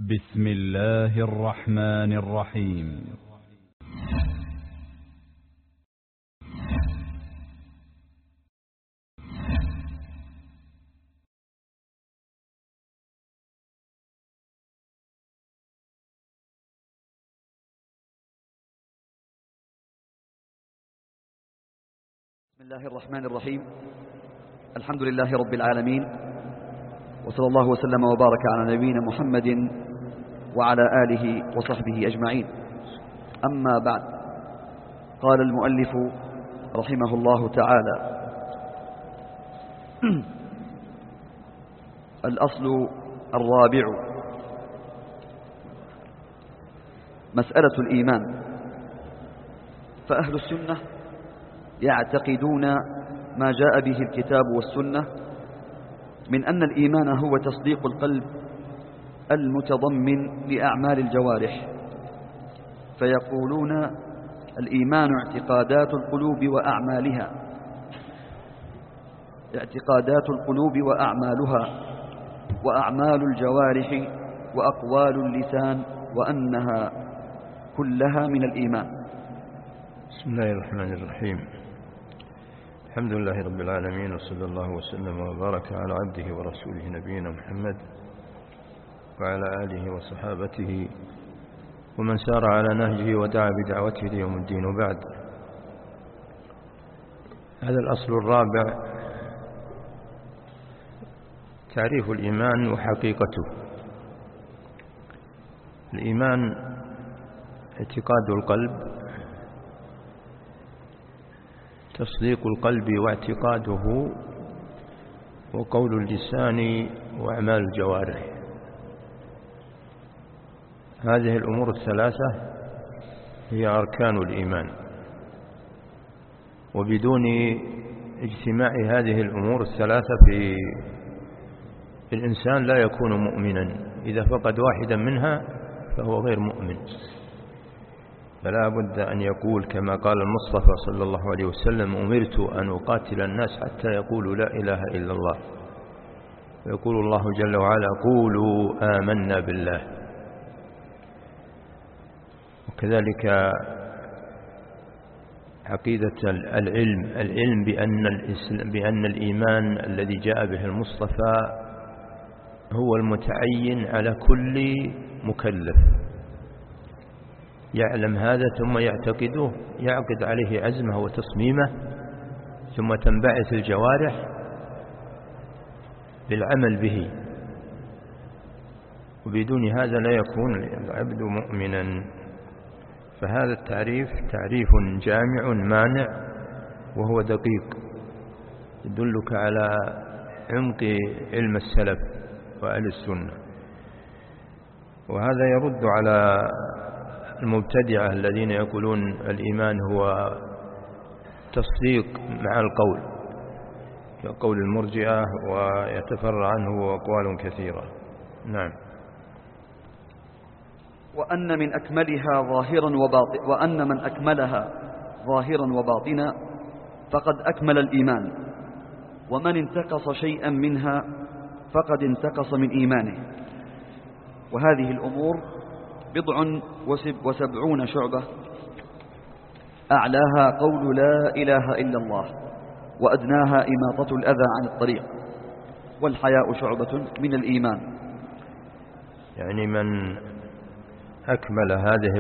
بسم الله الرحمن الرحيم. بسم الله الرحمن الرحيم. الحمد لله رب العالمين، وصلى الله وسلم وبارك على نبينا محمد وعلى آله وصحبه أجمعين. أما بعد، قال المؤلف رحمه الله تعالى: الأصل الرابع، مسألة الإيمان. فأهل السنة يعتقدون ما جاء به الكتاب والسنة من أن الإيمان هو تصديق القلب المتضمن لأعمال الجوارح، فيقولون الإيمان اعتقادات القلوب وأعمالها، اعتقادات القلوب وأعمالها، وأعمال الجوارح وأقوال اللسان، وأنها كلها من الإيمان. بسم الله الرحمن الرحيم. الحمد لله رب العالمين، وصلى الله وسلم وبارك على عبده ورسوله نبينا محمد وعلى آله وصحابته ومن سار على نهجه ودعا بدعوته ليوم الدين. وبعد، هذا الأصل الرابع تعريف الإيمان وحقيقته. الإيمان اعتقاد القلب، تصديق القلب واعتقاده، وقول اللسان وأعمال الجوارح. هذه الأمور الثلاثة هي أركان الإيمان، وبدون اجتماع هذه الأمور الثلاثة في الإنسان لا يكون مؤمنا. إذا فقد واحدا منها فهو غير مؤمن. فلا بد أن يقول كما قال المصطفى صلى الله عليه وسلم: أمرت أن أقاتل الناس حتى يقولوا لا إله إلا الله. ويقول الله جل وعلا: قولوا آمنا بالله. وكذلك عقيدة العلم بأن الإيمان الذي جاء به المصطفى هو المتعين على كل مكلف، يعلم هذا ثم يعتقده، يعقد عليه عزمه وتصميمه، ثم تنبعث الجوارح بالعمل به. وبدون هذا لا يكون العبد مؤمنا. فهذا التعريف تعريف جامع مانع، وهو دقيق، يدلك على عمق علم السلف وأهل السنة. وهذا يرد على المبتدعة الذين يقولون الإيمان هو تصديق مع القول، كقول المرجئة، ويتفرع عنه أقوال كثيرة. نعم. وأن من أكملها ظاهرا وباطنا فقد أكمل الإيمان، ومن انتقص شيئا منها فقد انتقص من إيمانه. وهذه الأمور 70 شعبة، أعلاها قول لا إله إلا الله، وأدناها إماطة الأذى عن الطريق، والحياء شعبة من الإيمان. يعني من أكمل هذه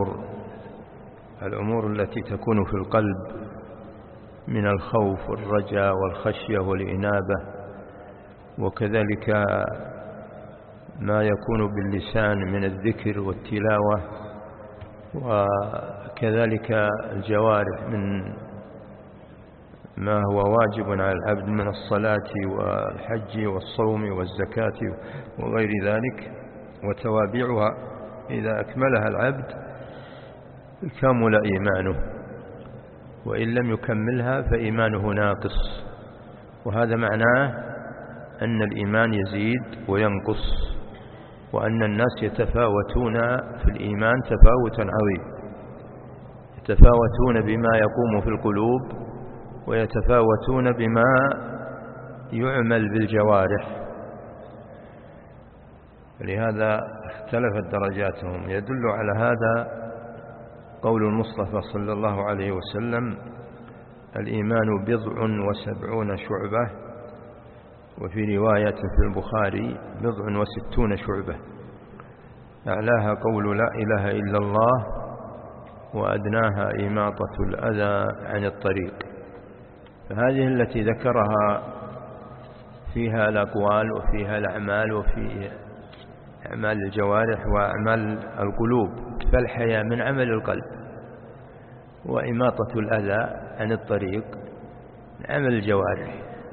الأمور التي تكون في القلب من الخوف والرجاء والخشية والإنابة، وكذلك ما يكون باللسان من الذكر والتلاوة، وكذلك الجوارح من ما هو واجب على العبد من الصلاة والحج والصوم والزكاة وغير ذلك وتوابعها. إذا أكملها العبد كمل إيمانه، وإن لم يكملها فإيمانه ناقص. وهذا معناه أن الإيمان يزيد وينقص، وأن الناس يتفاوتون في الإيمان تفاوتا عظيما، يتفاوتون بما يقوم في القلوب، ويتفاوتون بما يعمل بالجوارح. لهذا اختلفت درجاتهم. يدل على هذا قول المصطفى صلى الله عليه وسلم: الإيمان 70 شعبة، وفي رواية في البخاري 60 شعبة، أعلاها قول لا إله إلا الله، وأدناها إماطة الأذى عن الطريق. فهذه التي ذكرها فيها الأقوال وفيها الأعمال وفي أعمال الجوارح وأعمال القلوب، فالحياء من عمل القلب، وإماطة الأذى عن الطريق من عمل الجوارح،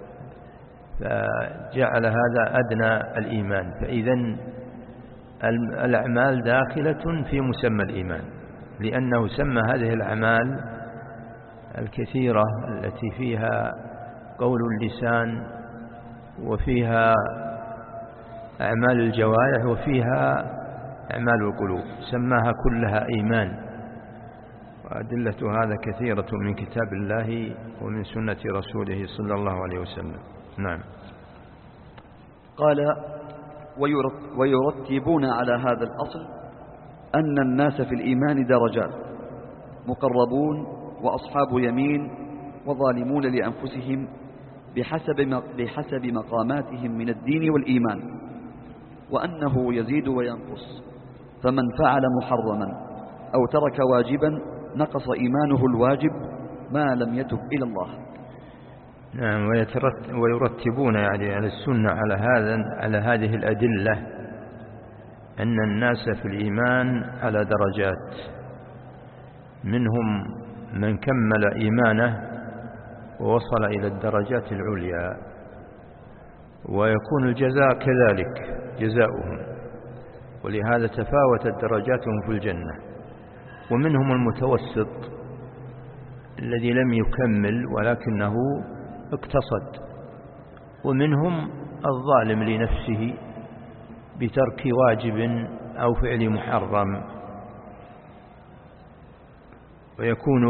فجعل هذا أدنى الإيمان. فإذن الأعمال داخلة في مسمى الإيمان، لأنه سمى هذه الأعمال الكثيرة التي فيها قول اللسان وفيها أعمال الجوارح وفيها أعمال القلوب، سماها كلها إيمان. وأدلة هذا كثيرة من كتاب الله ومن سنة رسوله صلى الله عليه وسلم. نعم. قال: ويرتبون على هذا الأصل أن الناس في الإيمان درجات: مقربون، وأصحاب يمين، وظالمون لأنفسهم بحسب مقاماتهم من الدين والإيمان، وأنه يزيد وينقص، فمن فعل محرما أو ترك واجبا نقص إيمانه الواجب ما لم يتب إلى الله. نعم. ويرتبون يعني على السنة على هذه الأدلة أن الناس في الإيمان على درجات، منهم من كمل إيمانه ووصل إلى الدرجات العليا، ويكون الجزاء كذلك جزاؤهم، ولهذا تفاوتت درجاتهم في الجنة. ومنهم المتوسط الذي لم يكمل ولكنه اقتصد، ومنهم الظالم لنفسه بترك واجب أو فعل محرم، ويكون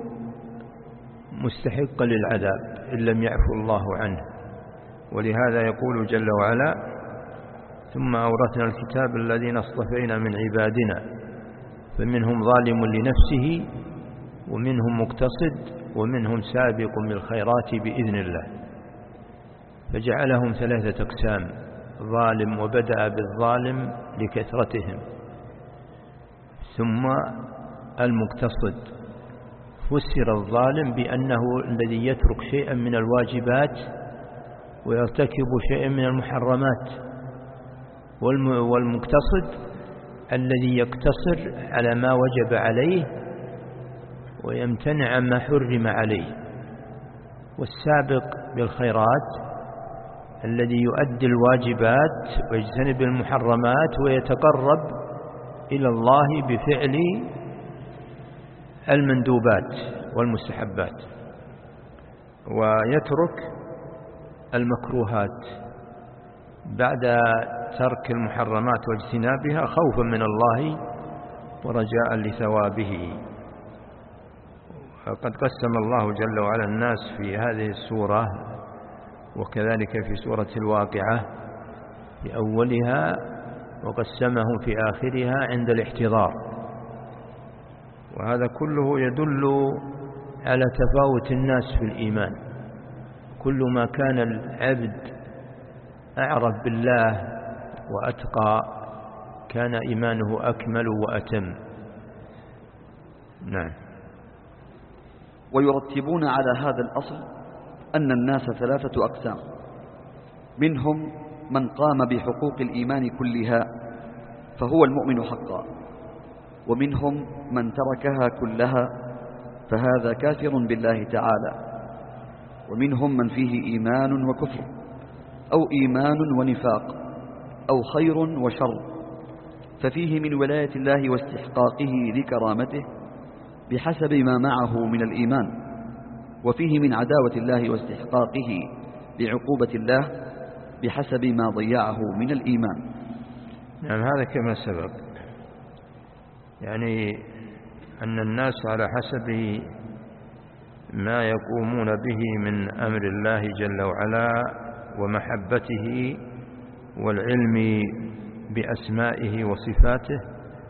مستحقا للعذاب إن لم يعفو الله عنه. ولهذا يقول جل وعلا: ثم أورثنا الكتاب الذين اصطفينا من عبادنا فمنهم ظالم لنفسه ومنهم مقتصد ومنهم سابق بالخيرات بإذن الله. فجعلهم 3 أقسام: ظالم، وبدأ بالظالم لكثرتهم، ثم المقتصد. فسر الظالم بأنه الذي يترك شيئا من الواجبات ويرتكب شيئا من المحرمات، والمقتصد الذي يقتصر على ما وجب عليه ويمتنع عما حرم عليه، والسابق بالخيرات الذي يؤدي الواجبات ويجتنب المحرمات ويتقرب إلى الله بفعل المندوبات والمستحبات، ويترك المكروهات بعد ترك المحرمات واجتنابها خوفا من الله ورجاء لثوابه. فقد قسم الله جل وعلا الناس في هذه السورة، وكذلك في سورة الواقعة في أولها، وقسمهم في آخرها عند الاحتضار. وهذا كله يدل على تفاوت الناس في الإيمان. كل ما كان العبد أعرف بالله وأتقى كان إيمانه أكمل وأتم. نعم. ويرتبون على هذا الأصل أن الناس 3 أقسام: منهم من قام بحقوق الإيمان كلها فهو المؤمن حقا، ومنهم من تركها كلها فهذا كافر بالله تعالى، ومنهم من فيه إيمان وكفر، أو إيمان ونفاق، أو خير وشر، ففيه من ولاية الله واستحقاقه لكرامته بحسب ما معه من الإيمان، وفيه من عداوة الله واستحقاقه لعقوبة الله بحسب ما ضيعه من الإيمان. نعم. هذا كما سبق، يعني أن الناس على حسب ما يقومون به من أمر الله جل وعلا ومحبته والعلم بأسمائه وصفاته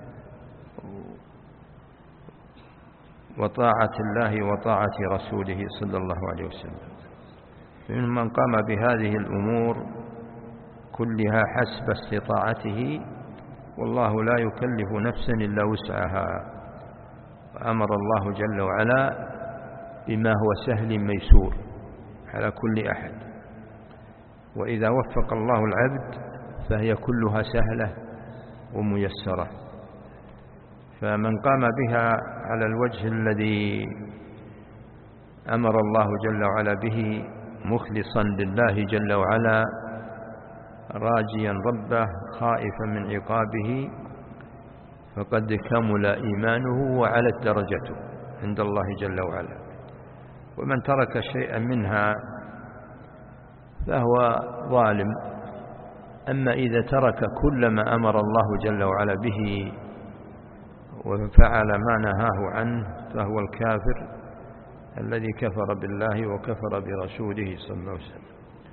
وطاعة الله وطاعة رسوله صلى الله عليه وسلم. فمن قام بهذه الأمور كلها حسب استطاعته، والله لا يكلف نفسا إلا وسعها، فأمر الله جل وعلا بما هو سهل ميسور على كل أحد، وإذا وفق الله العبد فهي كلها سهلة وميسرة. فمن قام بها على الوجه الذي أمر الله جل وعلا به مخلصا لله جل وعلا راجيا ربه خائفا من عقابه فقد كمل إيمانه وعلت درجته عند الله جل وعلا. ومن ترك شيئا منها فهو ظالم. أما إذا ترك كل ما أمر الله جل وعلا به وفعل ما نهاه عنه فهو الكافر الذي كفر بالله وكفر برسوله صلى الله عليه وسلم.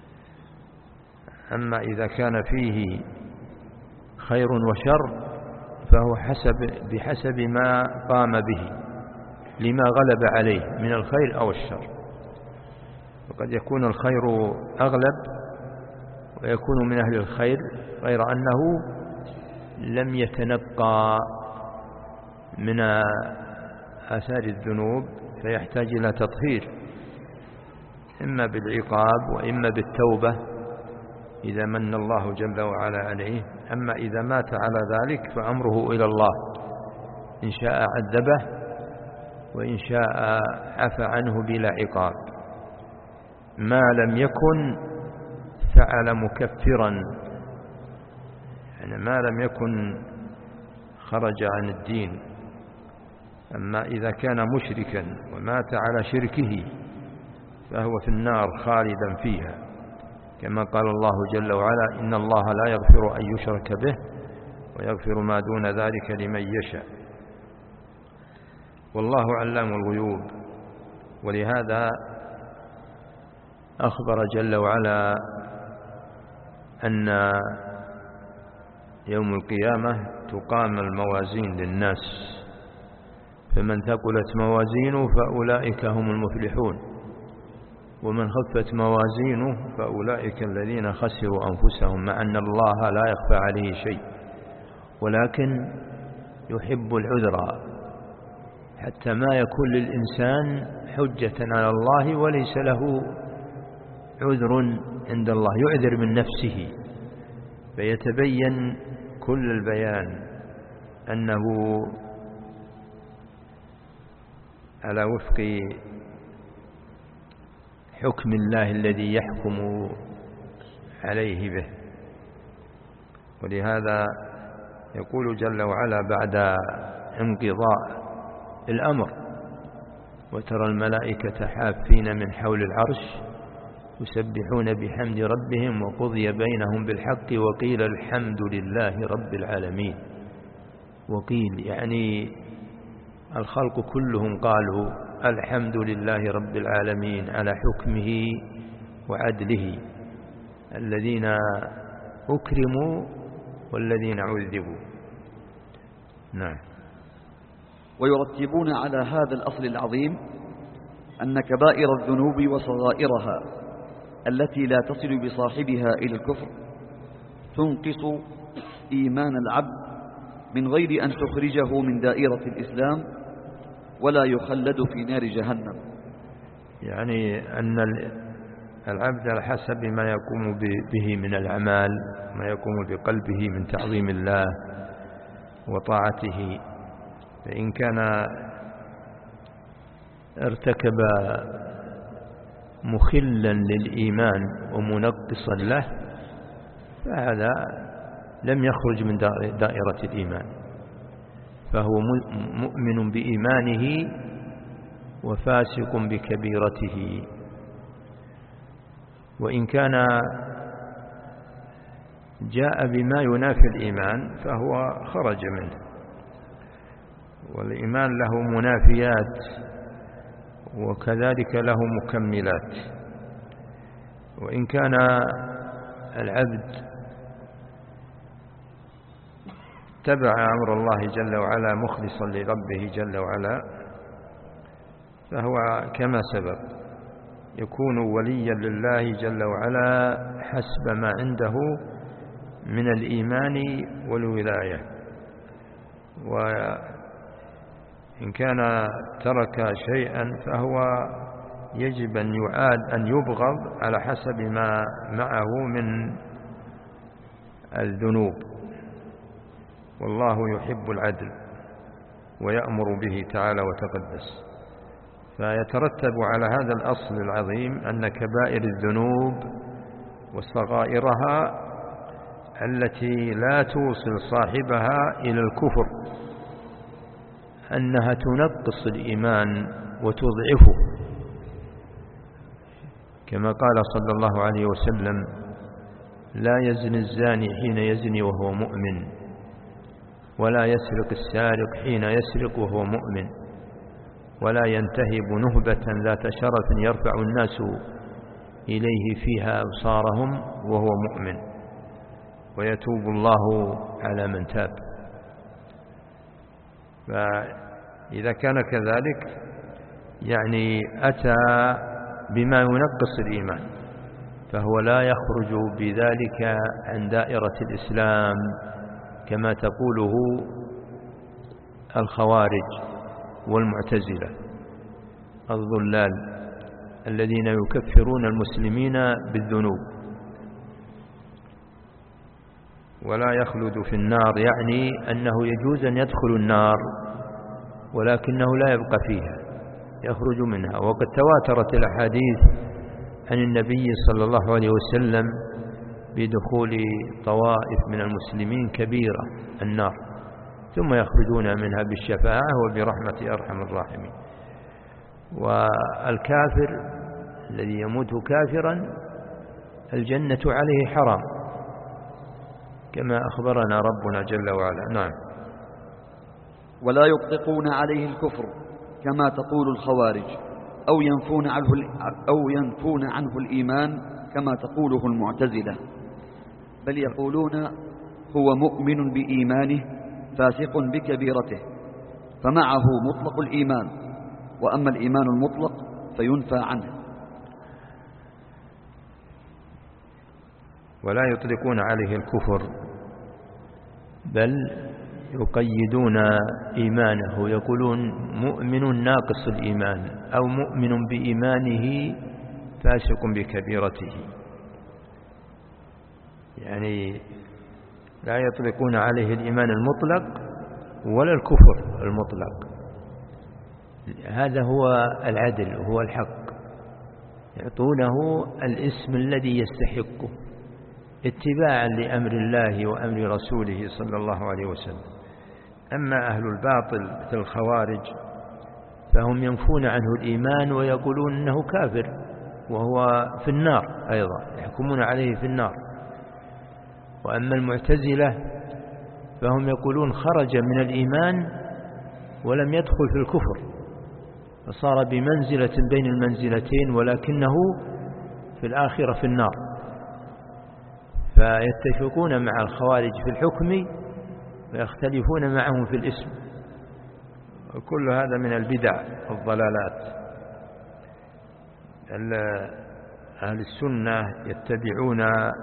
أما إذا كان فيه خير وشر فهو بحسب ما قام به لما غلب عليه من الخير أو الشر، وقد يكون الخير أغلب ويكون من أهل الخير، غير أنه لم يتنقى من آثار الذنوب فيحتاج إلى تطهير إما بالعقاب وإما بالتوبة إذا من الله جل وعلا عليه. أما إذا مات على ذلك فأمره إلى الله، إن شاء عذبه وإن شاء عفى عنه بلا عقاب، ما لم يكن فعل مكفرا، يعني ما لم يكن خرج عن الدين. أما إذا كان مشركا ومات على شركه فهو في النار خالدا فيها، كما قال الله جل وعلا: إن الله لا يغفر أن يشرك به ويغفر ما دون ذلك لمن يشاء، والله علام الغيوب. ولهذا أخبر جل وعلا أن يوم القيامة تقام الموازين للناس، فمن ثقلت موازينه فأولئك هم المفلحون، ومن خفت موازينه فأولئك الذين خسروا أنفسهم، مع أن الله لا يخفى عليه شيء، ولكن يحب العذر حتى ما يكون للإنسان حجة على الله وليس له عذر عند الله، يعذر من نفسه، فيتبين كل البيان أنه على وفق حكم الله الذي يحكم عليه به. ولهذا يقول جل وعلا بعد انقضاء الأمر: وترى الملائكة حافين من حول العرش يسبحون بحمد ربهم وقضي بينهم بالحق وقيل الحمد لله رب العالمين. وقيل يعني الخلق كلهم قالوا الحمد لله رب العالمين على حكمه وعدله، الذين أكرموا والذين عذبوا. نعم. ويرتبون على هذا الأصل العظيم أن كبائر الذنوب وصغائرها التي لا تصل بصاحبها إلى الكفر تنقص إيمان العبد من غير أن تخرجه من دائرة الإسلام ولا يخلد في نار جهنم. يعني أن العبد على حسب ما يقوم به من الأعمال، ما يقوم بقلبه من تعظيم الله وطاعته، فإن كان ارتكب مخلا للإيمان ومنقصا له فهذا لم يخرج من دائرة الإيمان، فهو مؤمن بإيمانه وفاسق بكبيرته. وإن كان جاء بما ينافي الإيمان فهو خرج منه، والإيمان له منافيات وكذلك له مكملات. وإن كان العبد اتبع أمر الله جل وعلا مخلصا لربه جل وعلا فهو كما سبق يكون وليا لله جل وعلا حسب ما عنده من الإيمان والولاية. وإن كان ترك شيئا فهو يجب أن يعاد أن يبغض على حسب ما معه من الذنوب، والله يحب العدل ويأمر به تعالى وتقدس. فيترتب على هذا الأصل العظيم أن كبائر الذنوب وصغائرها التي لا توصل صاحبها إلى الكفر أنها تنقص الإيمان وتضعفه، كما قال صلى الله عليه وسلم: لا يزني الزاني حين يزني وهو مؤمن، ولا يسرق السارق حين يسرق وهو مؤمن، ولا ينتهب نهبة ذات شرف يرفع الناس إليه فيها أبصارهم وهو مؤمن، ويتوب الله على من تاب. فإذا كان كذلك يعني أتى بما ينقص الإيمان، فهو لا يخرج بذلك عن دائرة الإسلام كما تقوله الخوارج والمعتزلة الضلال الذين يكفرون المسلمين بالذنوب. ولا يخلد في النار يعني أنه يجوز أن يدخل النار ولكنه لا يبقى فيها، يخرج منها. وقد تواترت الأحاديث عن النبي صلى الله عليه وسلم بدخول طوائف من المسلمين كبيرة النار ثم يخرجون منها بالشفاعة وبرحمة أرحم الراحمين. والكافر الذي يموت كافرا الجنة عليه حرام كما أخبرنا ربنا جل وعلا. نعم. ولا يطلقون عليه الكفر كما تقول الخوارج أو ينفون عنه الإيمان كما تقوله المعتزلة، بل يقولون هو مؤمن بإيمانه فاسق بكبيرته، فمعه مطلق الإيمان، وأما الإيمان المطلق فينفى عنه. ولا يطلقون عليه الكفر بل يقيدون إيمانه، يقولون مؤمن ناقص الإيمان أو مؤمن بإيمانه فاسق بكبيرته، يعني لا يطلقون عليه الإيمان المطلق ولا الكفر المطلق. هذا هو العدل وهو الحق، يعطونه الاسم الذي يستحقه اتباعا لأمر الله وأمر رسوله صلى الله عليه وسلم. أما أهل الباطل مثل الخوارج فهم ينفون عنه الإيمان ويقولون أنه كافر وهو في النار أيضا، يحكمون عليه في النار. وأما المعتزلة فهم يقولون خرج من الإيمان ولم يدخل في الكفر، فصار بمنزلة بين المنزلتين ولكنه في الآخرة في النار. فيتفقون مع الخوارج في الحكم ويختلفون معهم في الاسم. وكل هذا من البدع والضلالات. أهل السنة يتبعون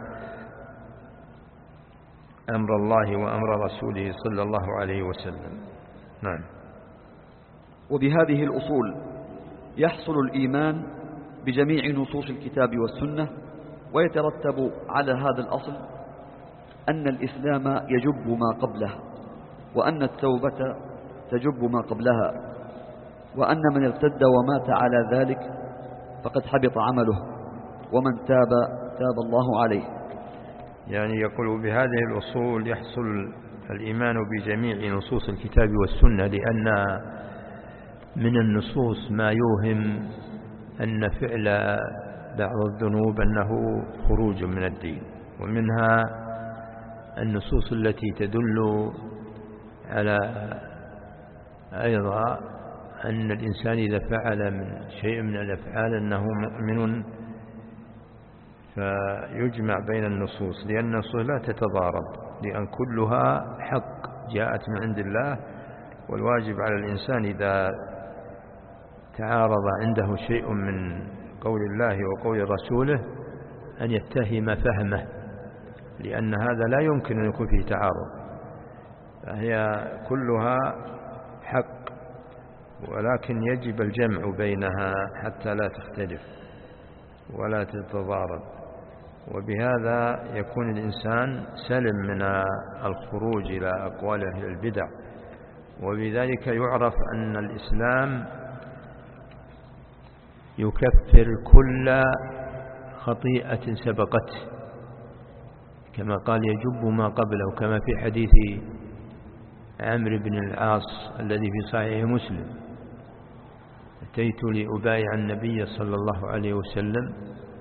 أمر الله وأمر رسوله صلى الله عليه وسلم. نعم. وبهذه الأصول يحصل الإيمان بجميع نصوص الكتاب والسنة، ويترتب على هذا الأصل أن الإسلام يجب ما قبله، وأن التوبة تجب ما قبلها، وأن من ارتد ومات على ذلك فقد حبط عمله، ومن تاب تاب الله عليه. يعني يقول بهذه الأصول يحصل الإيمان بجميع نصوص الكتاب والسنة، لأن من النصوص ما يوهم أن فعل بعض الذنوب أنه خروج من الدين، ومنها النصوص التي تدل على أيضا أن الإنسان إذا فعل من شيء من الأفعال أنه مؤمن، فيجمع بين النصوص، لأن النصوص لا تتضارب، لأن كلها حق جاءت من عند الله. والواجب على الإنسان إذا تعارض عنده شيء من قول الله وقول رسوله أن يتهم فهمه، لأن هذا لا يمكن أن يكون فيه تعارض، فهي كلها حق، ولكن يجب الجمع بينها حتى لا تختلف ولا تتضارب، وبهذا يكون الإنسان سلم من الخروج إلى أقوال أهل البدع. وبذلك يعرف أن الإسلام يكفر كل خطيئة سبقته، كما قال يجب ما قبله، كما في حديث عمرو بن العاص الذي في صحيح مسلم: أتيت لأبايع النبي صلى الله عليه وسلم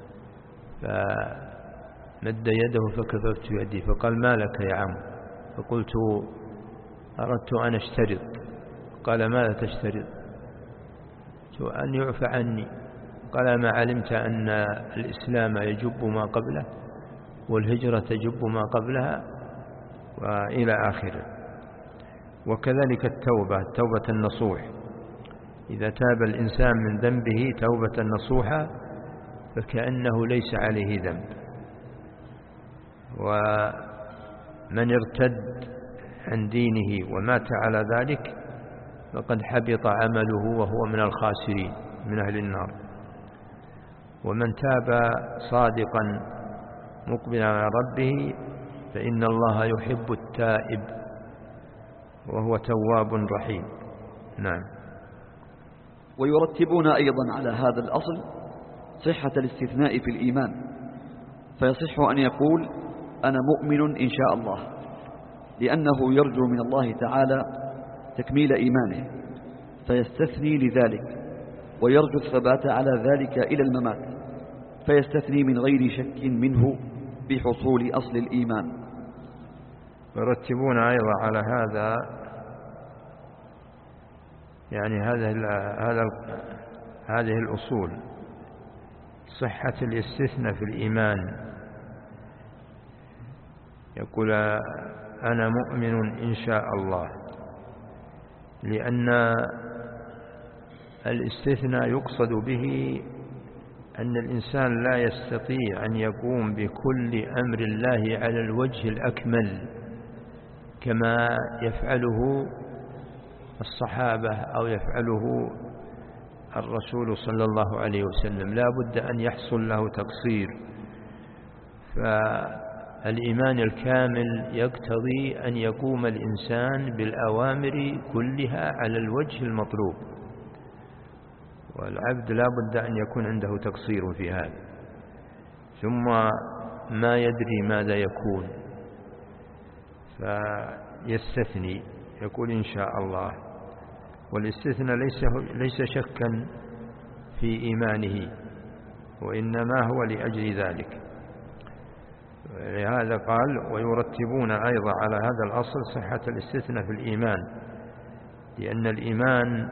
فمد يده فكففت يدي، فقال: ما لك يا عم؟ فقلت: أردت أن أشترط. قال: ماذا تشترط؟ أن يعفى عني. قال: ما علمت أن الإسلام يجب ما قبله والهجرة تجب ما قبلها، وإلى آخره. وكذلك التوبة النصوح، إذا تاب الإنسان من ذنبه توبة نصوحة فكأنه ليس عليه ذنب. ومن ارتد عن دينه ومات على ذلك فقد حبط عمله وهو من الخاسرين من أهل النار. ومن تاب صادقا مقبلا على ربه فإن الله يحب التائب وهو تواب رحيم. نعم. ويرتبون أيضا على هذا الأصل صحة الاستثناء في الإيمان، فيصح أن يقول: أنا مؤمن إن شاء الله، لأنه يرجو من الله تعالى تكميل إيمانه فيستثني لذلك، ويرجو الثبات على ذلك إلى الممات، فيستثني من غير شك منه بحصول أصل الإيمان. يرتبون أيضا على هذا، يعني هذه الأصول: صحة الاستثناء في الإيمان، يقول: أنا مؤمن إن شاء الله، لأن الاستثناء يقصد به أن الإنسان لا يستطيع أن يقوم بكل أمر الله على الوجه الأكمل كما يفعله الصحابة أو يفعله الرسول صلى الله عليه وسلم، لا بد أن يحصل له تقصير. فالإيمان الكامل يقتضي أن يقوم الإنسان بالأوامر كلها على الوجه المطلوب، والعبد لا بد أن يكون عنده تقصير في هذا، ثم ما يدري ماذا يكون فيستثني، يقول إن شاء الله. والاستثناء ليس شكا في إيمانه، وإنما هو لأجل ذلك. لهذا قال: ويرتبون أيضا على هذا الأصل صحة الاستثناء في الإيمان، لأن الإيمان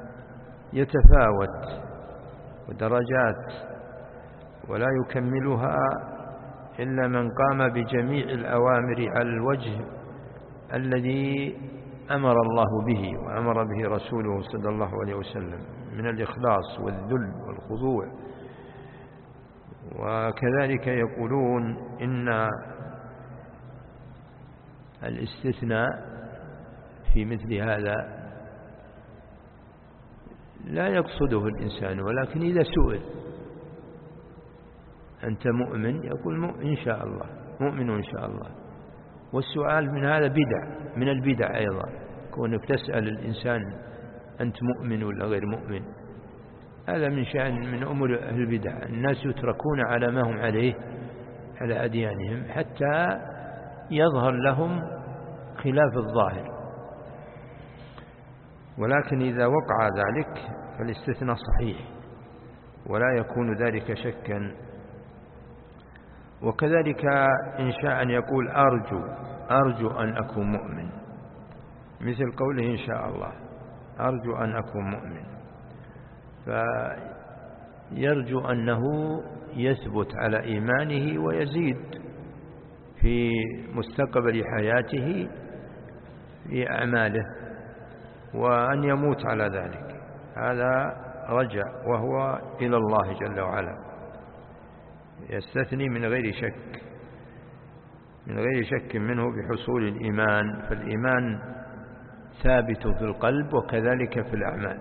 يتفاوت ودرجات، ولا يكملها إلا من قام بجميع الأوامر على الوجه الذي أمر الله به وأمر به رسوله صلى الله عليه وسلم من الإخلاص والذل والخضوع. وكذلك يقولون إن الاستثناء في مثل هذا لا يقصده الإنسان، ولكن إذا سئل: أنت مؤمن؟ يقول: إن شاء الله، مؤمن إن شاء الله. والسؤال من هذا بدع، من البدع أيضا، كونك تسأل الإنسان أنت مؤمن ولا غير مؤمن، هذا من شأن من أمور أهل البدع. الناس يتركون على ما هم عليه على أديانهم حتى يظهر لهم خلاف الظاهر، ولكن إذا وقع ذلك فالاستثناء صحيح ولا يكون ذلك شكا. وكذلك إن شاء أن يقول: أرجو أن أكون مؤمن، مثل قوله إن شاء الله: أرجو أن أكون مؤمن، فيرجو أنه يثبت على إيمانه ويزيد في مستقبل حياته، في أعماله وأن يموت على ذلك، هذا رجع وهو إلى الله جل وعلا، يستثني من غير شك منه بحصول الإيمان، فالإيمان ثابت في القلب وكذلك في الأعمال.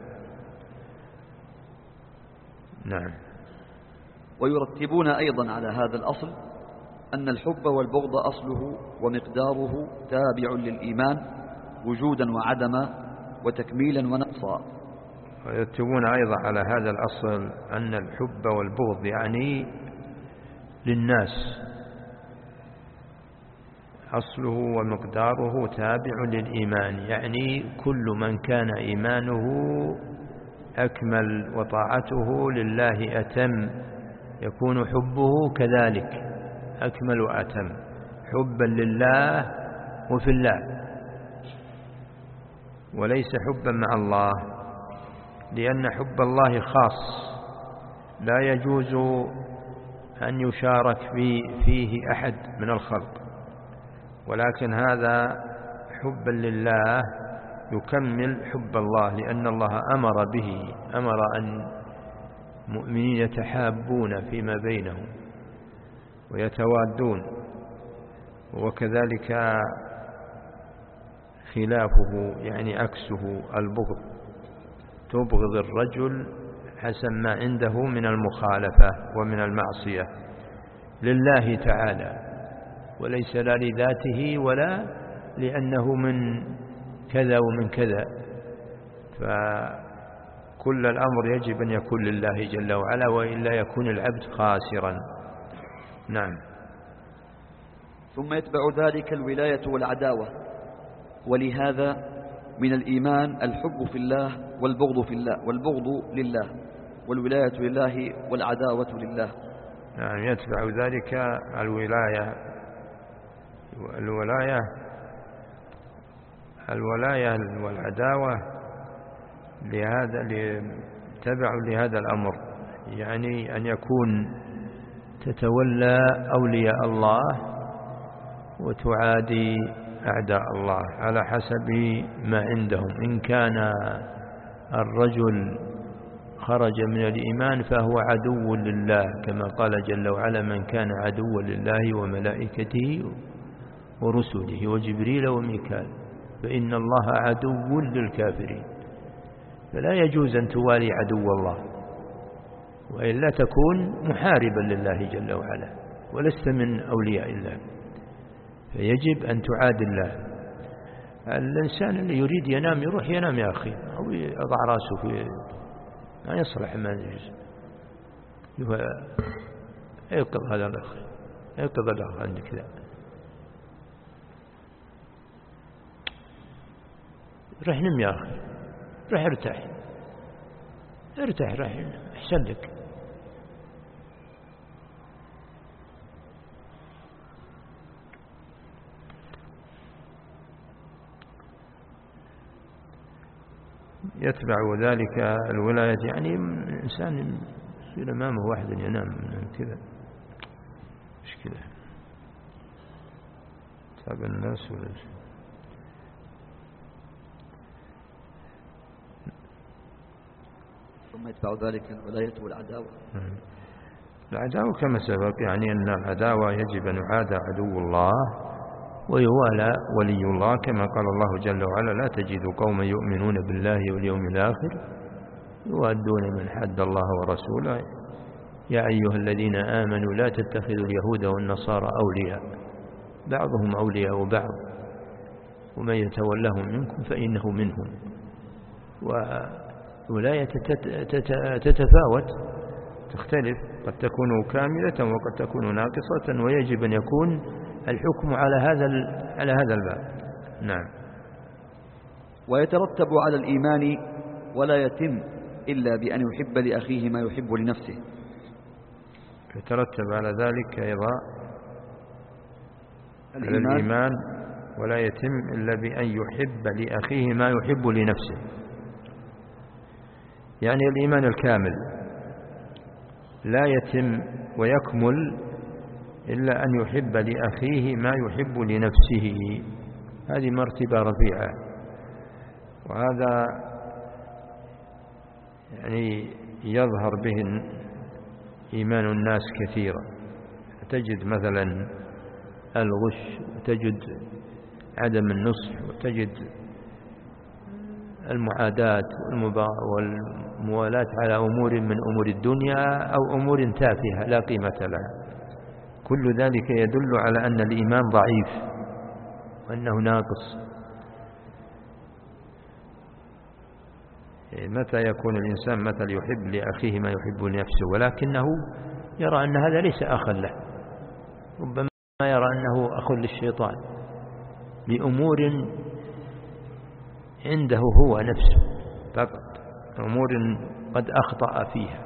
نعم. ويرتبون أيضا على هذا الأصل أن الحب والبغض أصله ومقداره تابع للإيمان وجودا وعدما وتكميلا ونقصا. ويرتبون أيضا على هذا الأصل أن الحب والبغض يعني للناس أصله ومقداره تابع للإيمان، يعني كل من كان إيمانه أكمل وطاعته لله أتم يكون حبه كذلك أكمل وأتم، حبا لله وفي الله، وليس حبا مع الله، لأن حب الله خاص لا يجوز أن يشارك فيه أحد من الخلق، ولكن هذا حبا لله يكمل حب الله، لأن الله أمر به، أمر أن المؤمنين يتحابون فيما بينهم ويتوادون، وكذلك خلافه يعني عكسه البغض، تبغض الرجل حسب ما عنده من المخالفة ومن المعصية لله تعالى، وليس لا لذاته ولا لأنه من كذا ومن كذا، فكل الأمر يجب أن يكون لله جل وعلا، وإلا يكون العبد خاسرا. نعم. ثم يتبع ذلك الولاية والعداوة، ولهذا من الإيمان الحب في الله والبغض في الله، والبغض لله، والولاية لله والعداوة لله. نعم. يتبع ذلك الولاية والعداوة تبع لهذا الأمر، يعني أن يكون تتولى أولياء الله وتعادي أعداء الله على حسب ما عندهم. إن كان الرجل خرج من الإيمان فهو عدو لله، كما قال جل وعلا: من كان عدوا لله وملائكته ورسله وجبريل وميكال فإن الله عدو للكافرين. فلا يجوز أن توالي عدو الله، وإلا تكون محاربا لله جل وعلا ولست من أولياء الله، فيجب أن تعادي الله. الإنسان اللي يريد ينام يروح ينام يا أخي، أو يضع رأسه في ما يصلح، ما يجوز. يقض هذا الأخ، يقض الأخ عندك ذا، رح نم يا أخي، رح ارتاح، رح أحسن لك. يتبع ذلك الولاية، يعني إنسان يصير أمامه واحد ينام كذا، مش كذا تابع الناس ولا شيء. ثم يتبع ذلك الولاية والعداوة. العداوة كما سبق، يعني أن العداوة يجب أن يعادى عدو الله ويوالى ولي الله، كما قال الله جل وعلا: لا تجد قوما يؤمنون بالله واليوم الآخر يوادون من حد الله ورسوله يا أيها الذين آمنوا لا تتخذوا اليهود والنصارى أولياء بعضهم أولياء بعض ومن يتولهم منكم فإنه منهم. وولاية تتفاوت، تختلف، قد تكون كاملة وقد تكون ناقصة، ويجب أن يكون الحكم على هذا الباب. نعم. ويترتب على الإيمان ولا يتم إلا بأن يحب لأخيه ما يحب لنفسه. يترتب على ذلك أيضا الإيمان ولا يتم إلا بأن يحب لأخيه ما يحب لنفسه، يعني الإيمان الكامل لا يتم ويكمل إلا أن يحب لأخيه ما يحب لنفسه. هذه مرتبة رفيعة، وهذا يعني يظهر به إيمان الناس كثيرا. تجد مثلا الغش، وتجد عدم النصح، وتجد المعاداة والموالاة على أمور من أمور الدنيا أو أمور تافهة لا قيمة لها. كل ذلك يدل على أن الإيمان ضعيف وأنه ناقص. متى يكون الإنسان مثل يحب لأخيه ما يحب لنفسه، ولكنه يرى أن هذا ليس أخا له، ربما يرى أنه أخ للشيطان لأمور عنده هو نفسه فقط، أمور قد أخطأ فيها،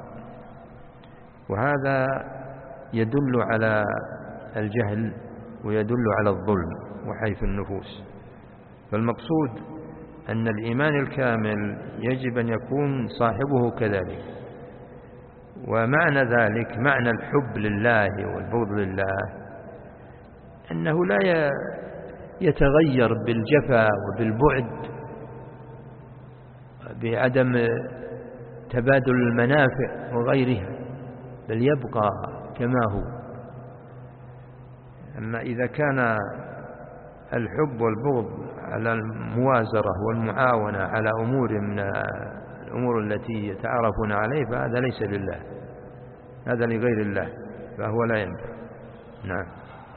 وهذا يدل على الجهل ويدل على الظلم وحيف النفوس. فالمقصود أن الإيمان الكامل يجب أن يكون صاحبه كذلك. ومعنى ذلك معنى الحب لله والبغض لله أنه لا يتغير بالجفا وبالبعد بعدم تبادل المنافع وغيرها، بل يبقى كما هو. أما إذا كان الحب والبغض على الموازرة والمعاونة على أمور من الأمور التي يتعارفون عليه فهذا ليس لله، هذا لغير الله، فهو لا ينفع. نعم.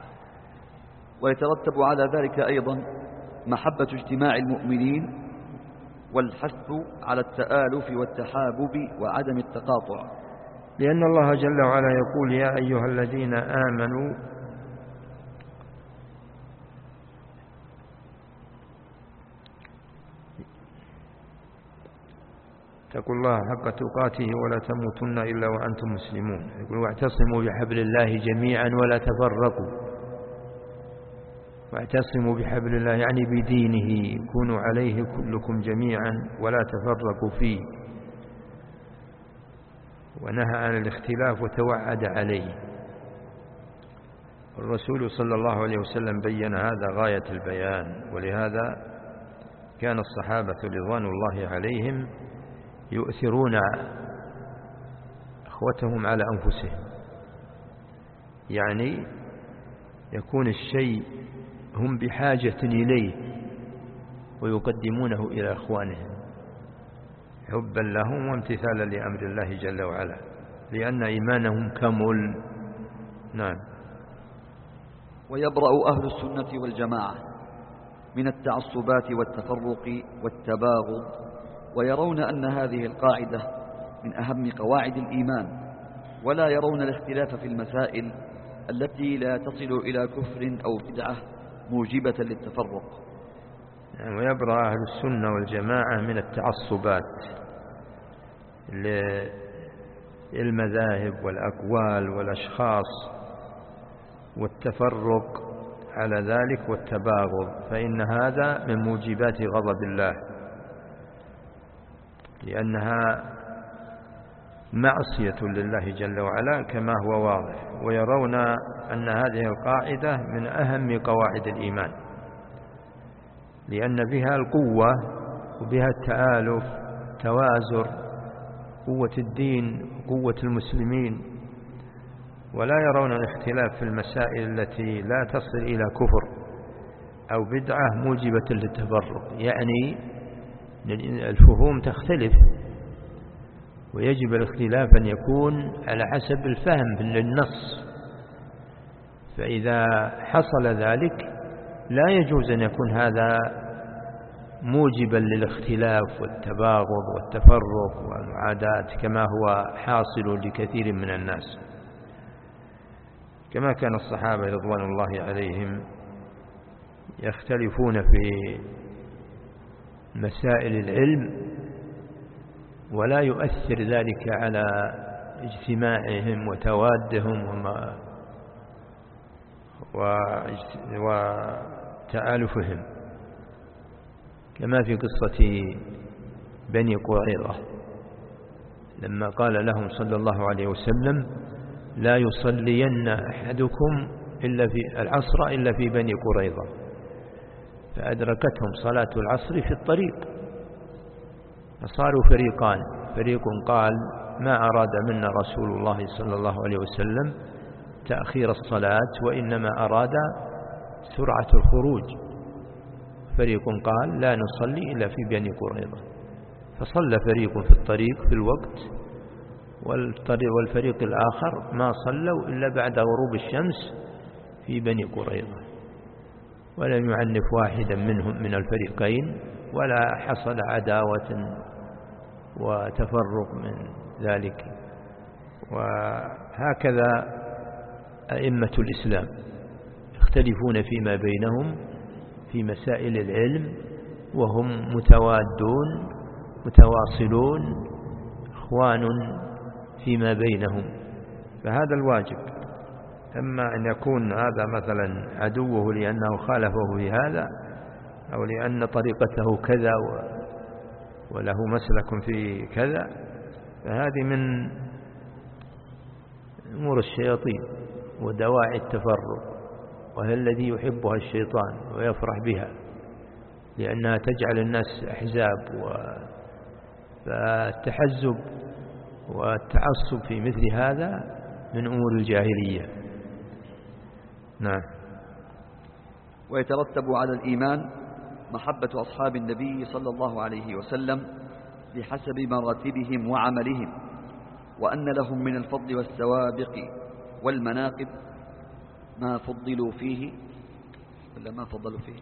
ويترتب على ذلك أيضا محبة اجتماع المؤمنين والحث على التآلف والتحابب وعدم التقاطع، لأن الله جل وعلا يقول: يا أيها الذين آمنوا اتقوا الله حق تقاته ولا تموتن إلا وأنتم مسلمون. يقول: واعتصموا بحبل الله جميعا ولا تفرقوا. واعتصموا بحبل الله يعني بدينه، كونوا عليه كلكم جميعا ولا تفرقوا فيه. ونهى عن الاختلاف وتوعد عليه. الرسول صلى الله عليه وسلم بين هذا غاية البيان، ولهذا كان الصحابة رضوان الله عليهم يؤثرون أخوتهم على أنفسهم، يعني يكون الشيء هم بحاجة إليه ويقدمونه إلى أخوانهم حبا لهم وامتثالا لأمر الله جل وعلا، لأن إيمانهم كمل. نعم. ويبرأ أهل السنة والجماعة من التعصبات والتفرق والتباغض، ويرون أن هذه القاعدة من أهم قواعد الإيمان، ولا يرون الاختلاف في المسائل التي لا تصل إلى كفر أو بدعة موجبة للتفرق. ويبرأ أهل السنة والجماعة من التعصبات للمذاهب والأقوال والأشخاص والتفرق على ذلك والتباغض، فإن هذا من موجبات غضب الله، لأنها معصية لله جل وعلا كما هو واضح. ويرون أن هذه القاعدة من أهم قواعد الإيمان، لأن بها القوة وبها التآلف، توازر قوة الدين وقوة المسلمين. ولا يرون الاختلاف في المسائل التي لا تصل إلى كفر أو بدعة موجبة للتفرق، يعني الفهوم تختلف، ويجب الاختلاف أن يكون على حسب الفهم للنص. فإذا حصل ذلك لا يجوز أن يكون هذا موجبا للاختلاف والتباغض والتفرق والمعاداة كما هو حاصل لكثير من الناس، كما كان الصحابة رضوان الله عليهم يختلفون في مسائل العلم ولا يؤثر ذلك على اجتماعهم وتوادهم وتآلفهم، كما في قصة بني قريظة لما قال لهم صلى الله عليه وسلم: لا يصلين أحدكم إلا في العصر إلا في بني قريظة، فأدركتهم صلاة العصر في الطريق صاروا فريقان، فريق قال ما أراد منا رسول الله صلى الله عليه وسلم تأخير الصلاة وإنما أراد سرعة الخروج، فريق قال لا نصلي إلا في بني قريظة، فصلى فريق في الطريق في الوقت، والفريق الآخر ما صلوا إلا بعد غروب الشمس في بني قريظة، ولم يعنف واحدا منهم من الفريقين، ولا حصل عداوة وتفرق من ذلك. وهكذا أئمة الإسلام يختلفون فيما بينهم في مسائل العلم، وهم متوادون متواصلون إخوان فيما بينهم، فهذا الواجب. أما أن يكون هذا مثلا عدوه لأنه خالفه في هذا، أو لأن طريقته كذا وله مسلك في كذا، فهذه من أمور الشياطين ودواعي التفرق، وهي الذي يحبها الشيطان ويفرح بها، لأنها تجعل الناس أحزاب، فالتحزب والتعصب في مثل هذا من أمور الجاهلية. نعم. ويترتب على الإيمان محبة أصحاب النبي صلى الله عليه وسلم بحسب مراتبهم وعملهم، وأن لهم من الفضل والسوابق والمناقب ما فضلوا فيه ولا ما فضلوا فيه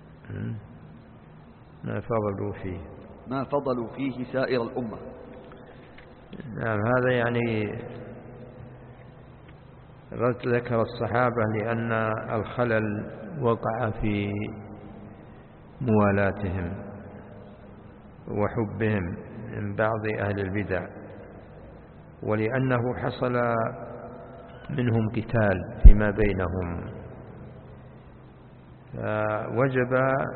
ما فضلوا فيه سائر الأمة. نعم. هذا يعني ذكر الصحابة لأن الخلل وقع في موالاتهم وحبهم من بعض أهل البدع، ولأنه حصل منهم قتال فيما بينهم، فوجب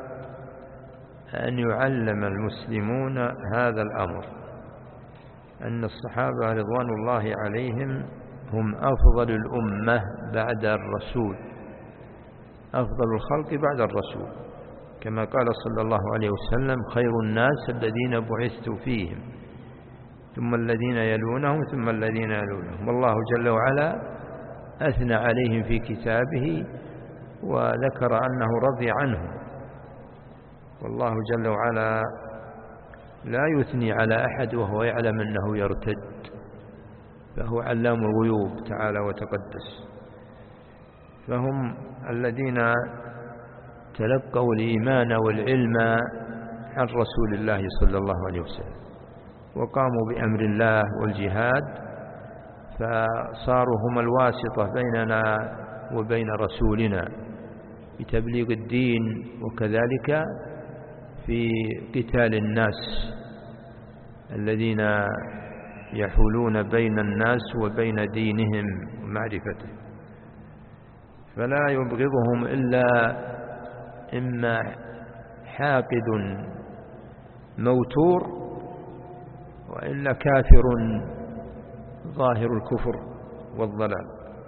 أن يعلم المسلمون هذا الأمر، أن الصحابة رضوان الله عليهم هم أفضل الأمة بعد الرسول، أفضل الخلق بعد الرسول، كما قال صلى الله عليه وسلم خير الناس الذين بعثت فيهم ثم الذين يلونهم ثم الذين يلونهم. والله جل وعلا أثنى عليهم في كتابه وذكر أنه رضي عنهم، والله جل وعلا لا يثني على أحد وهو يعلم أنه يرتد، فهو علام الغيوب تعالى وتقدس. فهم الذين تلقوا الإيمان والعلم عن رسول الله صلى الله عليه وسلم، وقاموا بأمر الله والجهاد، فصاروا هم الواسطة بيننا وبين رسولنا بتبليغ الدين، وكذلك في قتال الناس الذين يحولون بين الناس وبين دينهم ومعرفته، فلا يبغضهم إلا إما حاقد موتور، وإلا كافر ظاهر الكفر والضلال،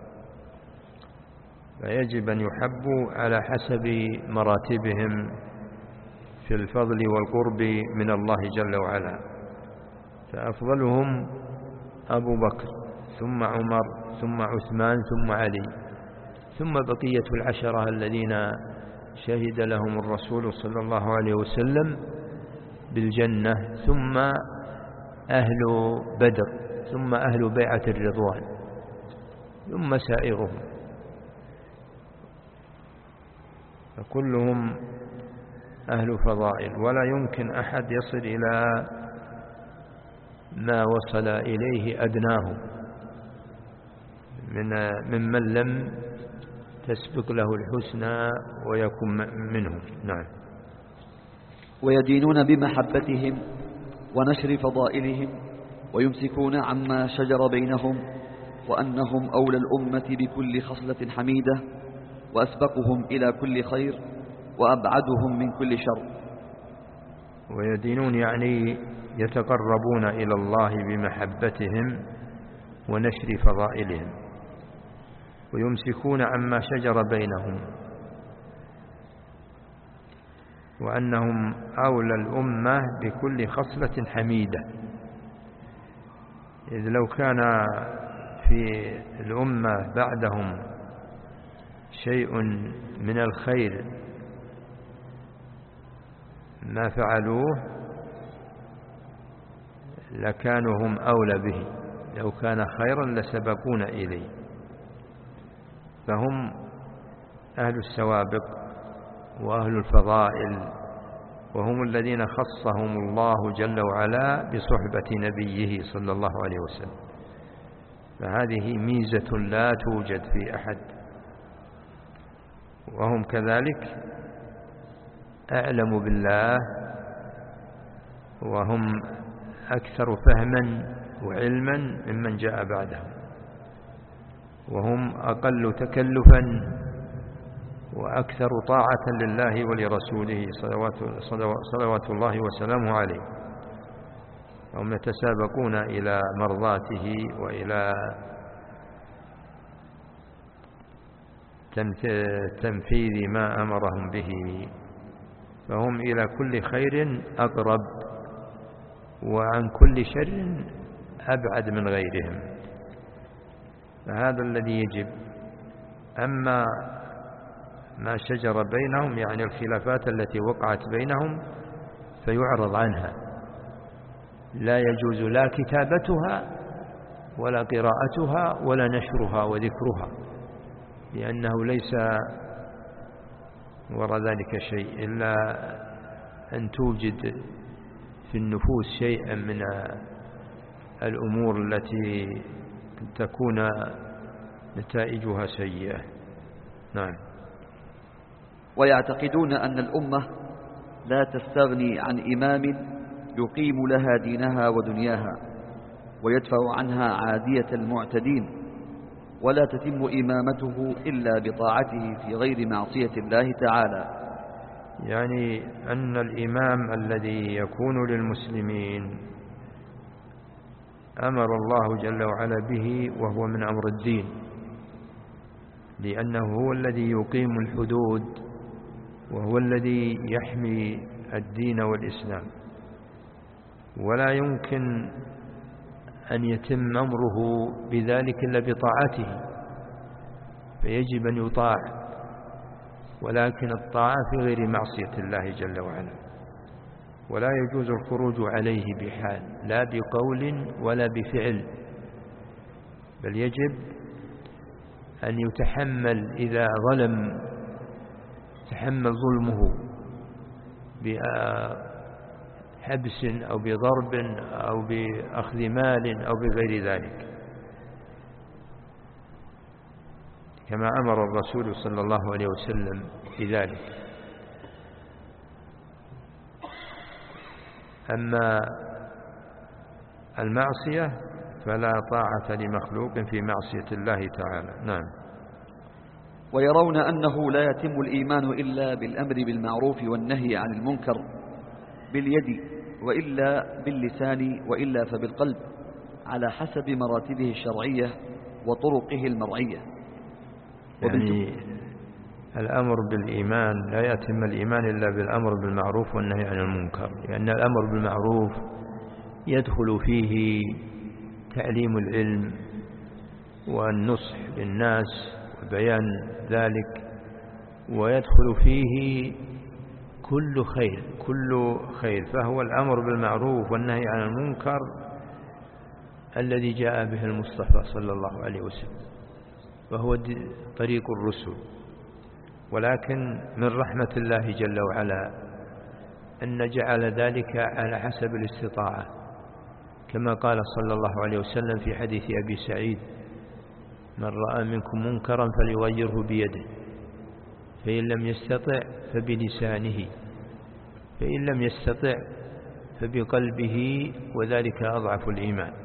فيجب أن يحبوا على حسب مراتبهم في الفضل والقرب من الله جل وعلا. فأفضلهم أبو بكر ثم عمر ثم عثمان ثم علي، ثم بقية العشرة الذين شهد لهم الرسول صلى الله عليه وسلم بالجنة، ثم أهل بدر، ثم أهل بيعة الرضوان، ثم سائرهم، فكلهم أهل فضائل، ولا يمكن أحد يصل إلى ما وصل إليه أدناه ممن لم تسبق له الحسنى ويكون منهم. نعم. ويدينون بمحبتهم ونشر فضائلهم، ويمسكون عما شجر بينهم، وأنهم أولى الأمة بكل خصلة حميدة، وأسبقهم إلى كل خير، وأبعدهم من كل شر. ويدينون يعني يتقربون إلى الله بمحبتهم ونشر فضائلهم، ويمسكون عما شجر بينهم، وأنهم أولى الأمة بكل خصلة حميدة، إذ لو كان في الأمة بعدهم شيء من الخير ما فعلوه لكانوا هم أولى به، لو كان خيرا لسبقونا إليه، فهم أهل السوابق وأهل الفضائل، وهم الذين خصهم الله جل وعلا بصحبة نبيه صلى الله عليه وسلم، فهذه ميزة لا توجد في أحد، وهم كذلك أعلم بالله، وهم أكثر فهما وعلما ممن جاء بعدهم، وهم أقل تكلفا وأكثر طاعة لله ولرسوله صلوات الله وسلامه عليه، وهم يتسابقون إلى مرضاته وإلى تنفيذ ما أمرهم به، فهم إلى كل خير أقرب وعن كل شر أبعد من غيرهم، فهذا الذي يجب. أما ما شجر بينهم يعني الخلافات التي وقعت بينهم فيعرض عنها، لا يجوز لا كتابتها ولا قراءتها ولا نشرها وذكرها، لأنه ليس وراء ذلك شيء إلا أن توجد في النفوس شيئا من الأمور التي تكون نتائجها سيئة. نعم. ويعتقدون أن الأمة لا تستغني عن إمام يقيم لها دينها ودنياها ويدفع عنها عادية المعتدين، ولا تتم إمامته إلا بطاعته في غير معصية الله تعالى. يعني أن الإمام الذي يكون للمسلمين أمر الله جل وعلا به، وهو من أمر الدين، لأنه هو الذي يقيم الحدود، وهو الذي يحمي الدين والإسلام، ولا يمكن أن يتم أمره بذلك إلا بطاعته، فيجب أن يطاع، ولكن الطاعة في غير معصية الله جل وعلا، ولا يجوز الخروج عليه بحال، لا بقول ولا بفعل، بل يجب أن يتحمل إذا ظلم، تحمل ظلمه بحبس أو بضرب أو بأخذ مال أو بغير ذلك، كما أمر الرسول صلى الله عليه وسلم بذلك. أما المعصية فلا طاعة لمخلوق في معصية الله تعالى. نعم. ويرون أنه لا يتم الإيمان إلا بالأمر بالمعروف والنهي عن المنكر باليد، وإلا باللسان، وإلا فبالقلب، على حسب مراتبه الشرعية وطرقه المرعية. يعني الأمر بالإيمان لا يتم الإيمان إلا بالأمر بالمعروف والنهي عن المنكر، لأن الأمر بالمعروف يدخل فيه تعليم العلم والنصح للناس وبيان ذلك، ويدخل فيه كل خير، فهو الأمر بالمعروف والنهي عن المنكر الذي جاء به المصطفى صلى الله عليه وسلم، وهو طريق الرسل. ولكن من رحمة الله جل وعلا أن جعل ذلك على حسب الاستطاعة، كما قال صلى الله عليه وسلم في حديث أبي سعيد: من رأى منكم منكرا فليغيره بيده، فإن لم يستطع فبلسانه، فإن لم يستطع فبقلبه، وذلك أضعف الإيمان،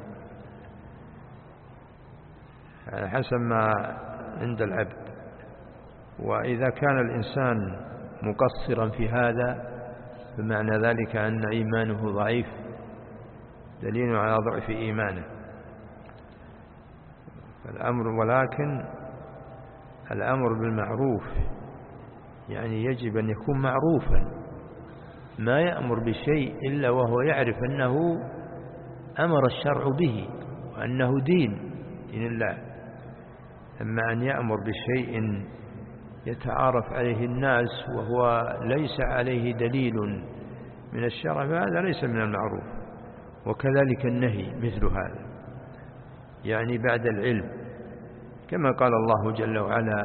على حسب ما عند العبد. وإذا كان الإنسان مقصرا في هذا فمعنى ذلك أن إيمانه ضعيف، دليل على ضعف إيمانه. ولكن الأمر بالمعروف يعني يجب أن يكون معروفا، ما يأمر بشيء إلا وهو يعرف أنه أمر الشرع به وأنه دين الله. أما أن يأمر بشيء يتعارف عليه الناس وهو ليس عليه دليل من الشرع فهذا ليس من المعروف. وكذلك النهي مثل هذا، يعني بعد العلم، كما قال الله جل وعلا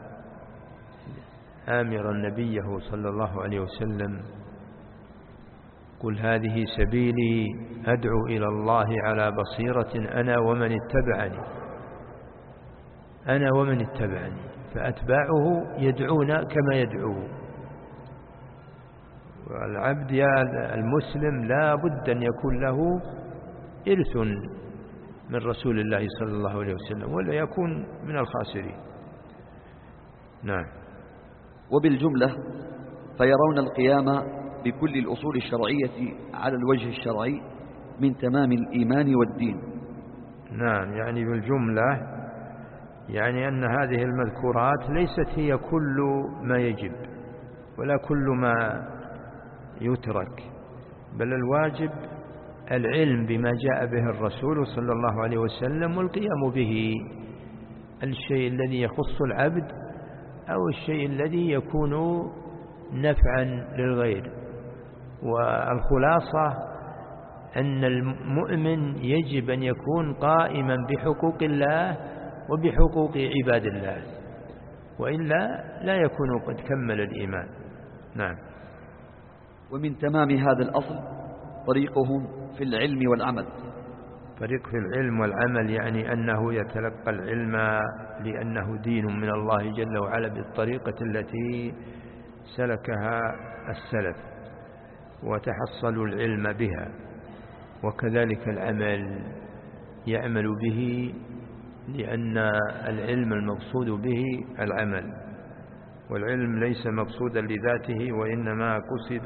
آمرا نبيه صلى الله عليه وسلم: قل هذه سبيلي أدعو إلى الله على بصيرة أنا ومن اتبعني فأتباعه يدعون كما يدعوه. والعبد يا المسلم لا بد أن يكون له إرث من رسول الله صلى الله عليه وسلم ولا يكون من الخاسرين. نعم. وبالجملة فيرون القيام بكل الأصول الشرعية على الوجه الشرعي من تمام الإيمان والدين. نعم، يعني بالجملة يعني أن هذه المذكورات ليست هي كل ما يجب ولا كل ما يترك، بل الواجب العلم بما جاء به الرسول صلى الله عليه وسلم والقيام به، الشيء الذي يخص العبد أو الشيء الذي يكون نفعا للغير. والخلاصة أن المؤمن يجب أن يكون قائما بحقوق الله وبحقوق عباد الله، وإلا لا يكون قد كمل الإيمان. نعم. ومن تمام هذا الأصل طريقهم في العلم والعمل. طريق في العلم والعمل يعني أنه يتلقى العلم لأنه دين من الله جل وعلا بالطريقة التي سلكها السلف وتحصلوا العلم بها، وكذلك العمل يعمل به لأن العلم المقصود به العمل، والعلم ليس مقصودا لذاته وإنما قصد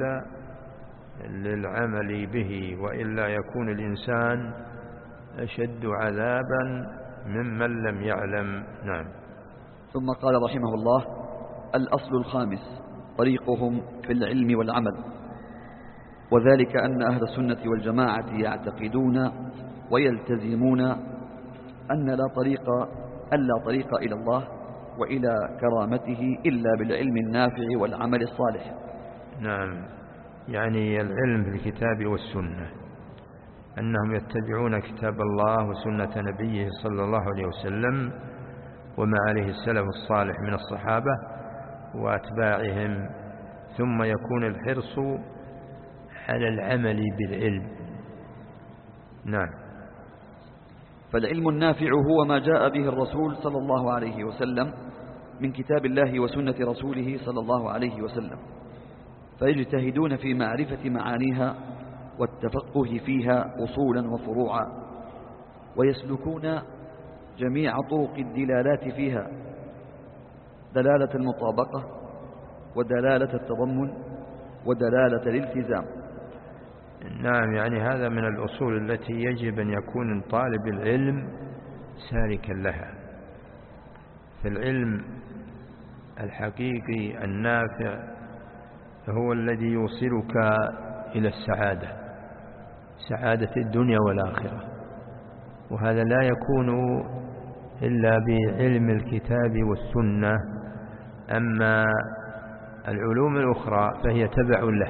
للعمل به، وإلا يكون الإنسان أشد عذابا ممن لم يعلم. نعم. ثم قال رحمه الله: الأصل الخامس طريقهم في العلم والعمل، وذلك أن أهل السنة والجماعة يعتقدون ويلتزمون أن لا طريق إلى الله وإلى كرامته إلا بالعلم النافع والعمل الصالح. نعم، يعني العلم بالكتاب والسنة، أنهم يتبعون كتاب الله وسنة نبيه صلى الله عليه وسلم وما عليه السلف الصالح من الصحابة وأتباعهم، ثم يكون الحرص على العمل بالعلم. نعم. فالعلم النافع هو ما جاء به الرسول صلى الله عليه وسلم من كتاب الله وسنة رسوله صلى الله عليه وسلم، فيجتهدون في معرفة معانيها والتفقه فيها أصولا وفروعا، ويسلكون جميع طرق الدلالات فيها: دلالة المطابقة ودلالة التضمن ودلالة الالتزام. نعم، يعني هذا من الأصول التي يجب أن يكون طالب العلم سالكا لها. فالعلم الحقيقي النافع هو الذي يوصلك إلى السعادة، سعادة الدنيا والآخرة، وهذا لا يكون إلا بعلم الكتاب والسنة. أما العلوم الأخرى فهي تبع له،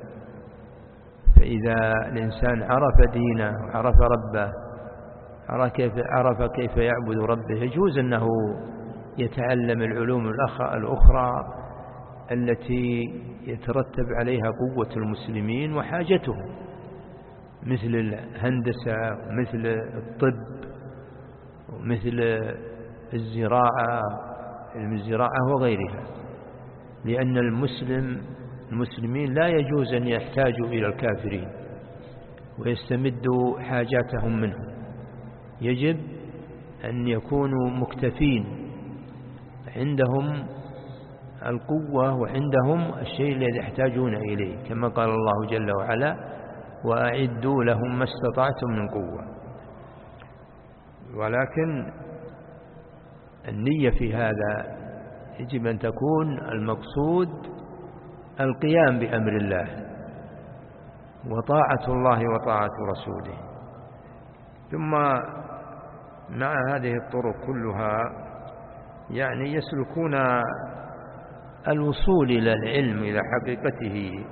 فإذا الإنسان عرف دينه وعرف ربه، عرف كيف يعبد ربه، يجوز أنه يتعلم العلوم الأخرى التي يترتب عليها قوة المسلمين وحاجتهم، مثل الهندسة ومثل الطب ومثل الزراعة وغيرها، لأن المسلمين لا يجوز أن يحتاجوا إلى الكافرين ويستمدوا حاجاتهم منهم، يجب أن يكونوا مكتفين، عندهم القوة وعندهم الشيء الذي يحتاجون إليه، كما قال الله جل وعلا: وأعدوا لهم ما استطعتم من قوة. ولكن النية في هذا يجب أن تكون المقصود القيام بأمر الله وطاعة الله وطاعة رسوله. ثم مع هذه الطرق كلها يعني يسلكون الوصول إلى العلم إلى حقيقته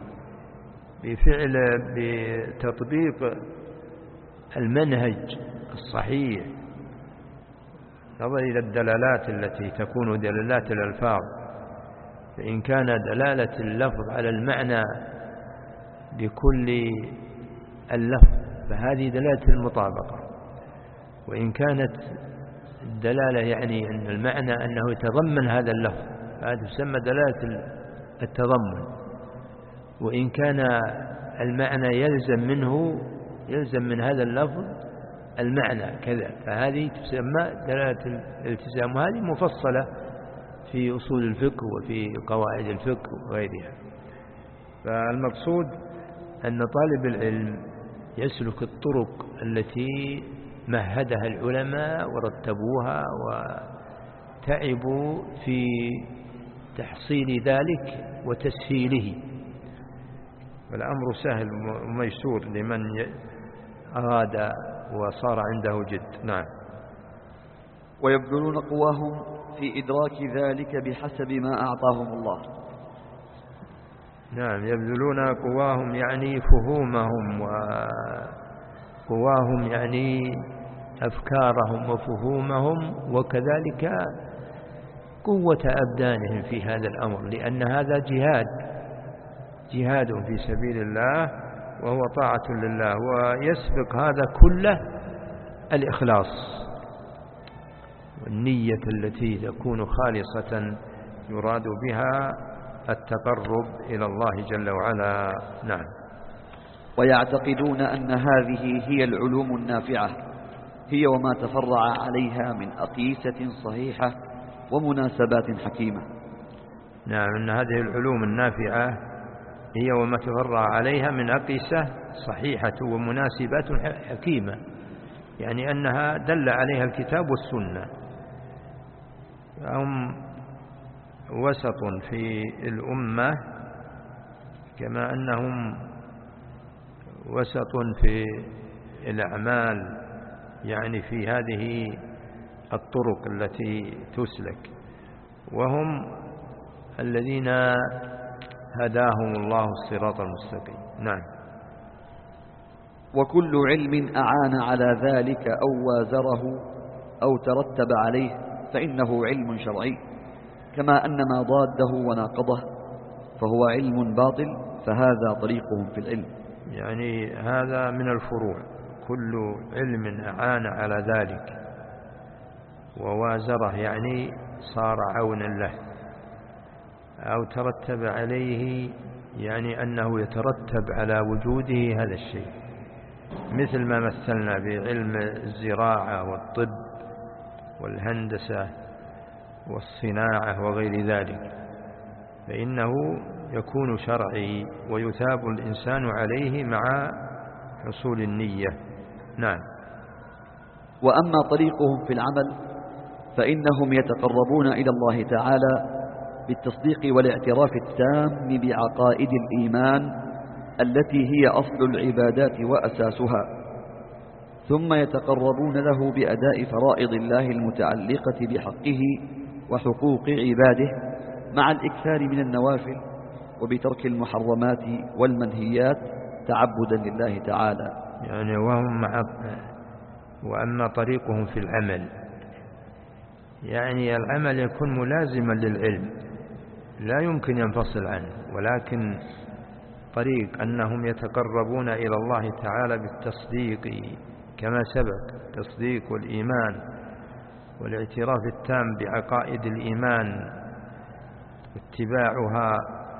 بتطبيق المنهج الصحيح، نظر إلى الدلالات التي تكون دلالات الألفاظ، فإن كان دلالة اللفظ على المعنى بكل اللفظ فهذه دلالة المطابقة، وإن كانت الدلالة يعني أن المعنى أنه يتضمن هذا اللفظ فهذا تسمى دلالة التضمن، وإن كان المعنى يلزم من هذا اللفظ المعنى كذا فهذه تسمى دلالة الالتزام، وهذه مفصلة في أصول الفقه وفي قواعد الفقه وغيرها. فالمقصود أن طالب العلم يسلك الطرق التي مهدها العلماء ورتبوها وتعبوا في تحصيل ذلك وتسهيله، والأمر سهل وميسور لمن أراد وصار عنده جد. نعم. ويبذلون قواهم في إدراك ذلك بحسب ما أعطاهم الله. نعم، يبذلون قواهم يعني فهومهم، وقواهم يعني أفكارهم وفهومهم، وكذلك قوة أبدانهم في هذا الأمر، لأن هذا جهاد في سبيل الله وهو طاعة لله، ويسبق هذا كله الإخلاص والنية التي تكون خالصة يراد بها التقرب إلى الله جل وعلا. نعم. ويعتقدون أن هذه هي العلوم النافعة، هي وما تفرع عليها من أقيسة صحيحة ومناسبات حكيمة. نعم، أن هذه العلوم النافعة هي وما تفرع عليها من أقيسة صحيحة ومناسبات حكيمة، يعني أنها دل عليها الكتاب والسنة. هم وسط في الأمة كما أنهم وسط في الأعمال، يعني في هذه الطرق التي تسلك، وهم الذين هداهم الله الصراط المستقيم. نعم. وكل علم أعان على ذلك أو وازره أو ترتب عليه فإنه علم شرعي، كما أن ما ضاده وناقضه فهو علم باطل، فهذا طريقهم في العلم. يعني هذا من الفروع، كل علم أعان على ذلك ووازره يعني صار عونا له، أو ترتب عليه يعني أنه يترتب على وجوده هذا الشيء، مثل ما مثلنا بعلم الزراعة والطب والهندسة والصناعة وغير ذلك، فإنه يكون شرعي ويثاب الإنسان عليه مع حصول النية. نعم. وأما طريقهم في العمل فإنهم يتقربون إلى الله تعالى بالتصديق والاعتراف التام بعقائد الإيمان التي هي أصل العبادات وأساسها، ثم يتقربون له بأداء فرائض الله المتعلقة بحقه وحقوق عباده مع الإكثار من النوافل وبترك المحرمات والمنهيات تعبدا لله تعالى. يعني وأما طريقهم في العمل، يعني العمل يكون ملازما للعلم لا يمكن ينفصل عنه، ولكن طريق أنهم يتقربون إلى الله تعالى بالتصديق كما سبق، التصديق والإيمان والاعتراف التام بعقائد الإيمان واتباعها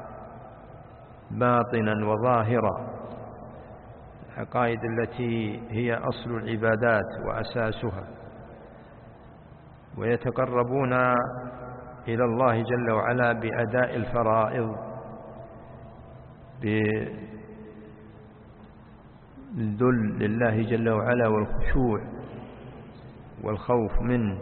باطنا وظاهرا، العقائد التي هي أصل العبادات وأساسها، ويتقربون إلى الله جل وعلا بأداء الفرائض بالذل لله جل وعلا والخشوع والخوف منه،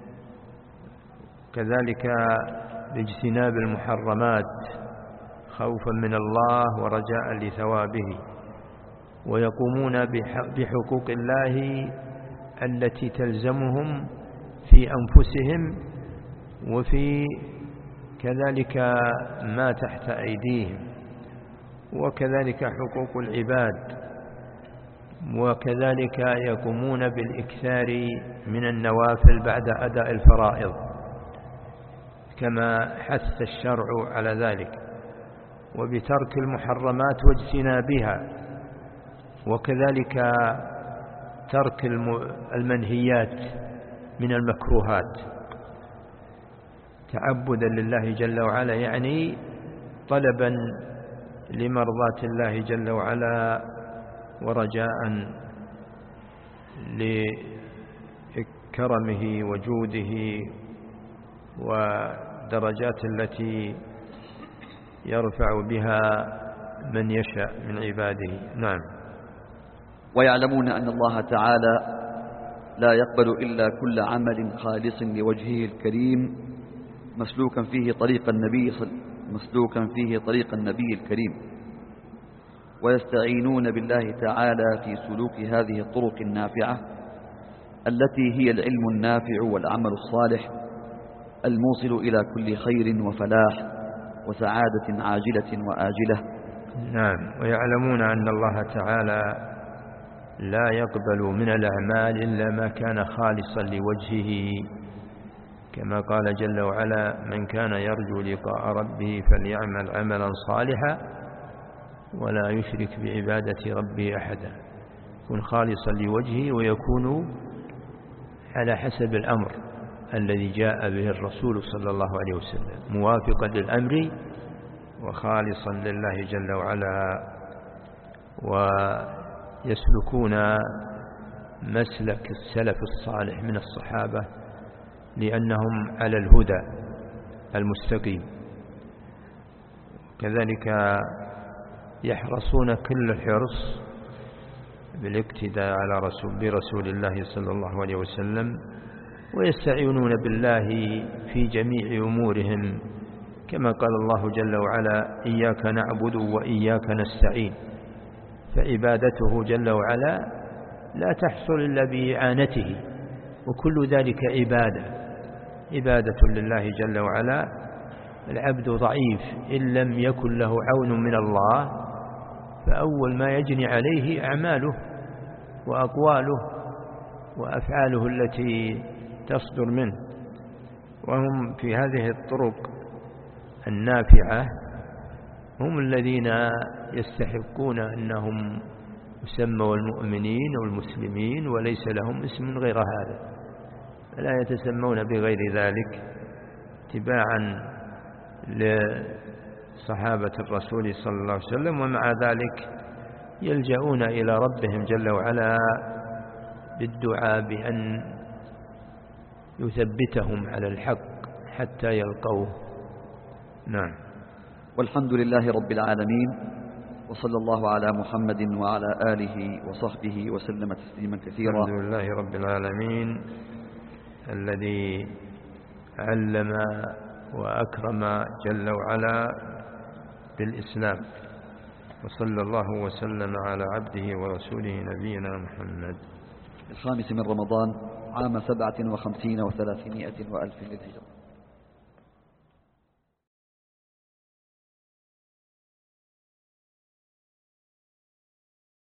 كذلك باجتناب المحرمات خوفا من الله ورجاء لثوابه. ويقومون بحقوق الله التي تلزمهم في أنفسهم وفي كذلك ما تحت أيديهم، وكذلك حقوق العباد، وكذلك يقومون بالإكثار من النوافل بعد أداء الفرائض كما حث الشرع على ذلك، وبترك المحرمات واجتنابها، وكذلك ترك المنهيات من المكروهات تعبدا لله جل وعلا، يعني طلبا لمرضاة الله جل وعلا ورجاء لكرمه وجوده ودرجات التي يرفع بها من يشاء من عباده. نعم. ويعلمون أن الله تعالى لا يقبل إلا كل عمل خالص لوجهه الكريم مسلوكا فيه طريق النبي الكريم، ويستعينون بالله تعالى في سلوك هذه الطرق النافعة التي هي العلم النافع والعمل الصالح الموصل إلى كل خير وفلاح وسعادة عاجلة وآجلة. نعم. ويعلمون أن الله تعالى لا يقبل من الأعمال إلا ما كان خالصا لوجهه، كما قال جل وعلا: من كان يرجو لقاء ربه فليعمل عملا صالحا ولا يشرك بعبادة ربه أحدا. يكون خالصا لوجهه ويكون على حسب الأمر الذي جاء به الرسول صلى الله عليه وسلم، موافقا للأمر وخالصا لله جل وعلا، ويسلكون مسلك السلف الصالح من الصحابة لأنهم على الهدى المستقيم. كذلك يحرصون كل الحرص بالاقتداء برسول الله صلى الله عليه وسلم، ويستعينون بالله في جميع أمورهم، كما قال الله جل وعلا: إياك نعبد وإياك نستعين. فعبادته جل وعلا لا تحصل إلا بإعانته، وكل ذلك عبادة لله جل وعلا. العبد ضعيف إن لم يكن له عون من الله، فأول ما يجني عليه أعماله وأقواله وأفعاله التي تصدر منه. وهم في هذه الطرق النافعة هم الذين يستحقون أنهم يسموا المؤمنين والمسلمين، وليس لهم اسم غير هذا، فلا يتسمون بغير ذلك اتباعا لصحابة الرسول صلى الله عليه وسلم، ومع ذلك يلجؤون إلى ربهم جل وعلا بالدعاء بأن يثبتهم على الحق حتى يلقوه. نعم. والحمد لله رب العالمين، وصلى الله على محمد وعلى آله وصحبه وسلم تسليما كثيرا. الحمد لله رب العالمين الذي علم وأكرم جل وعلا بالإسلام، وصلى الله وسلم على عبده ورسوله نبينا محمد. 5 من رمضان عام 57 و300 وألف للهجرة.